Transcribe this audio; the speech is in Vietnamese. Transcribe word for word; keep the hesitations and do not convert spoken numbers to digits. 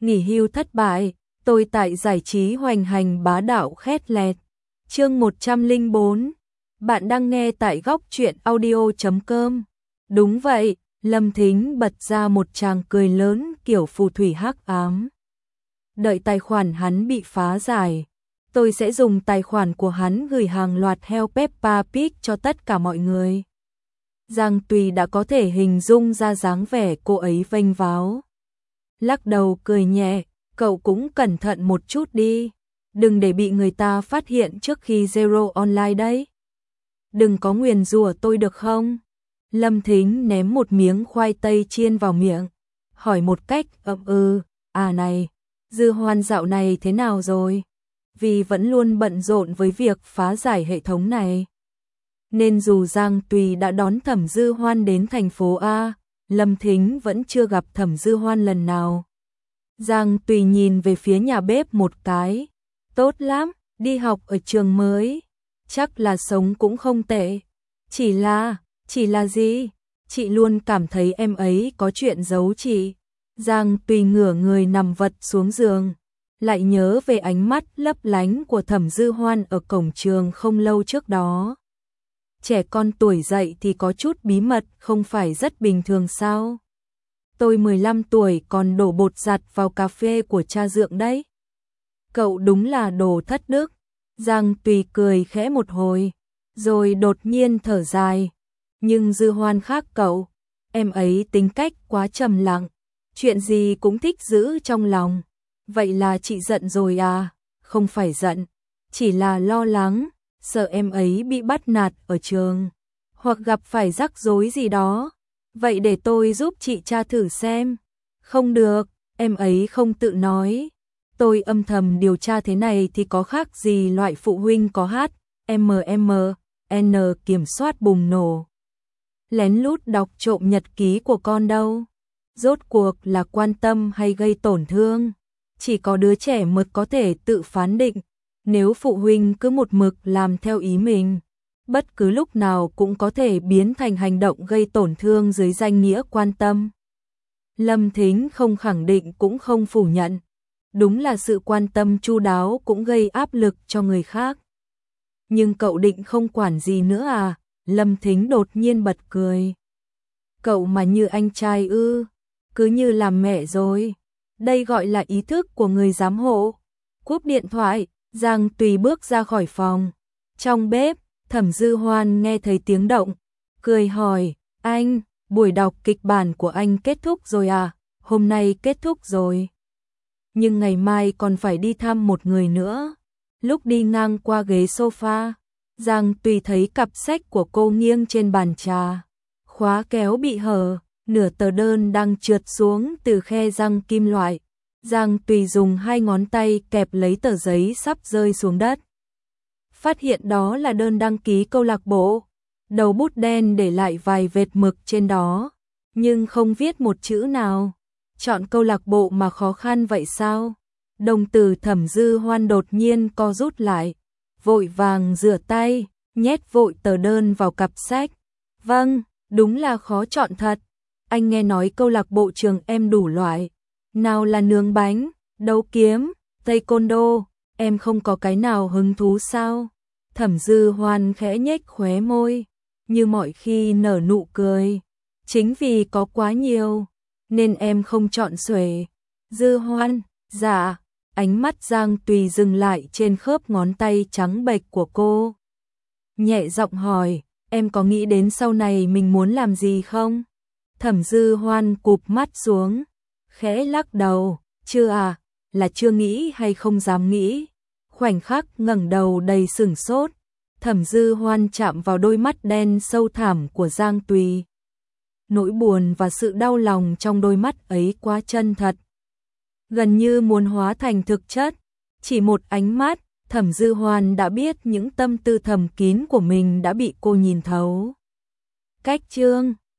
nghỉ hưu thất bại, tôi tại giải trí hoành hành bá đạo khét lẹt. Chương một trăm lẻ bốn. Bạn đang nghe tại góc truyện audio chấm com. Đúng vậy, Lâm Thính bật ra một tràng cười lớn kiểu phù thủy hắc ám. Đợi tài khoản hắn bị phá giải, tôi sẽ dùng tài khoản của hắn gửi hàng loạt heo Peppa Pig cho tất cả mọi người. Giang Tùy đã có thể hình dung ra dáng vẻ cô ấy vênh váo. Lắc đầu cười nhẹ, cậu cũng cẩn thận một chút đi. Đừng để bị người ta phát hiện trước khi Zero Online đấy. Đừng có nguyền rủa tôi được không? Lâm Thính ném một miếng khoai tây chiên vào miệng, hỏi một cách ậm ừ, à này, Dư Hoan dạo này thế nào rồi? Vì vẫn luôn bận rộn với việc phá giải hệ thống này. Nên dù Giang Tùy đã đón Thẩm Dư Hoan đến thành phố A, Lâm Thính vẫn chưa gặp Thẩm Dư Hoan lần nào. Giang Tùy nhìn về phía nhà bếp một cái. Tốt lắm, đi học ở trường mới. Chắc là sống cũng không tệ. Chỉ là, chỉ là gì? Chị luôn cảm thấy em ấy có chuyện giấu chị. Giang Tùy ngửa người nằm vật xuống giường. Lại nhớ về ánh mắt lấp lánh của Thẩm Dư Hoan ở cổng trường không lâu trước đó. Trẻ con tuổi dậy thì có chút bí mật không phải rất bình thường sao? Tôi mười lăm tuổi còn đổ bột giặt vào cà phê của cha dượng đấy. Cậu đúng là đồ thất đức. Giang Tùy cười khẽ một hồi, rồi đột nhiên thở dài. Nhưng Dư Hoan khác cậu, em ấy tính cách quá trầm lặng, chuyện gì cũng thích giữ trong lòng. Vậy là chị giận rồi à? Không phải giận, chỉ là lo lắng, sợ em ấy bị bắt nạt ở trường, hoặc gặp phải rắc rối gì đó. Vậy để tôi giúp chị tra thử xem. Không được, em ấy không tự nói. Tôi âm thầm điều tra thế này thì có khác gì loại phụ huynh có hát, em em en kiểm soát bùng nổ. Lén lút đọc trộm nhật ký của con đâu. Rốt cuộc là quan tâm hay gây tổn thương? Chỉ có đứa trẻ mới có thể tự phán định. Nếu phụ huynh cứ một mực làm theo ý mình, bất cứ lúc nào cũng có thể biến thành hành động gây tổn thương dưới danh nghĩa quan tâm. Lâm Thính không khẳng định cũng không phủ nhận. Đúng là sự quan tâm chu đáo cũng gây áp lực cho người khác. Nhưng cậu định không quản gì nữa à? Lâm Thính đột nhiên bật cười. Cậu mà như anh trai ư? Cứ như làm mẹ rồi. Đây gọi là ý thức của người giám hộ. Cúp điện thoại, Giang Tùy bước ra khỏi phòng. Trong bếp, Thẩm Dư Hoan nghe thấy tiếng động, cười hỏi, anh, buổi đọc kịch bản của anh kết thúc rồi à? Hôm nay kết thúc rồi. Nhưng ngày mai còn phải đi thăm một người nữa. Lúc đi ngang qua ghế sofa, Giang Tùy thấy cặp sách của cô nghiêng trên bàn trà. Khóa kéo bị hở, nửa tờ đơn đang trượt xuống từ khe răng kim loại. Giang Tùy dùng hai ngón tay kẹp lấy tờ giấy sắp rơi xuống đất. Phát hiện đó là đơn đăng ký câu lạc bộ. Đầu bút đen để lại vài vệt mực trên đó, nhưng không viết một chữ nào. Chọn câu lạc bộ mà khó khăn vậy sao? Đồng tử Thẩm Dư Hoan đột nhiên co rút lại, vội vàng rửa tay, nhét vội tờ đơn vào cặp sách. Vâng, đúng là khó chọn thật. Anh nghe nói câu lạc bộ trường em đủ loại. Nào là nướng bánh, đấu kiếm, taekwondo, em không có cái nào hứng thú sao? Thẩm Dư Hoan khẽ nhếch khóe môi, như mọi khi nở nụ cười. Chính vì có quá nhiều, nên em không chọn xuể. Dư Hoan, dạ. Ánh mắt Giang Tùy dừng lại trên khớp ngón tay trắng bệch của cô. Nhẹ giọng hỏi, em có nghĩ đến sau này mình muốn làm gì không? Thẩm Dư Hoan cụp mắt xuống, khẽ lắc đầu, chưa à, là chưa nghĩ hay không dám nghĩ. Khoảnh khắc ngẩng đầu đầy sửng sốt, Thẩm Dư Hoan chạm vào đôi mắt đen sâu thẳm của Giang Tùy. Nỗi buồn và sự đau lòng trong đôi mắt ấy quá chân thật, gần như muốn hóa thành thực chất. Chỉ một ánh mắt, Thẩm Dư Hoan đã biết những tâm tư thầm kín của mình đã bị cô nhìn thấu. Cách chương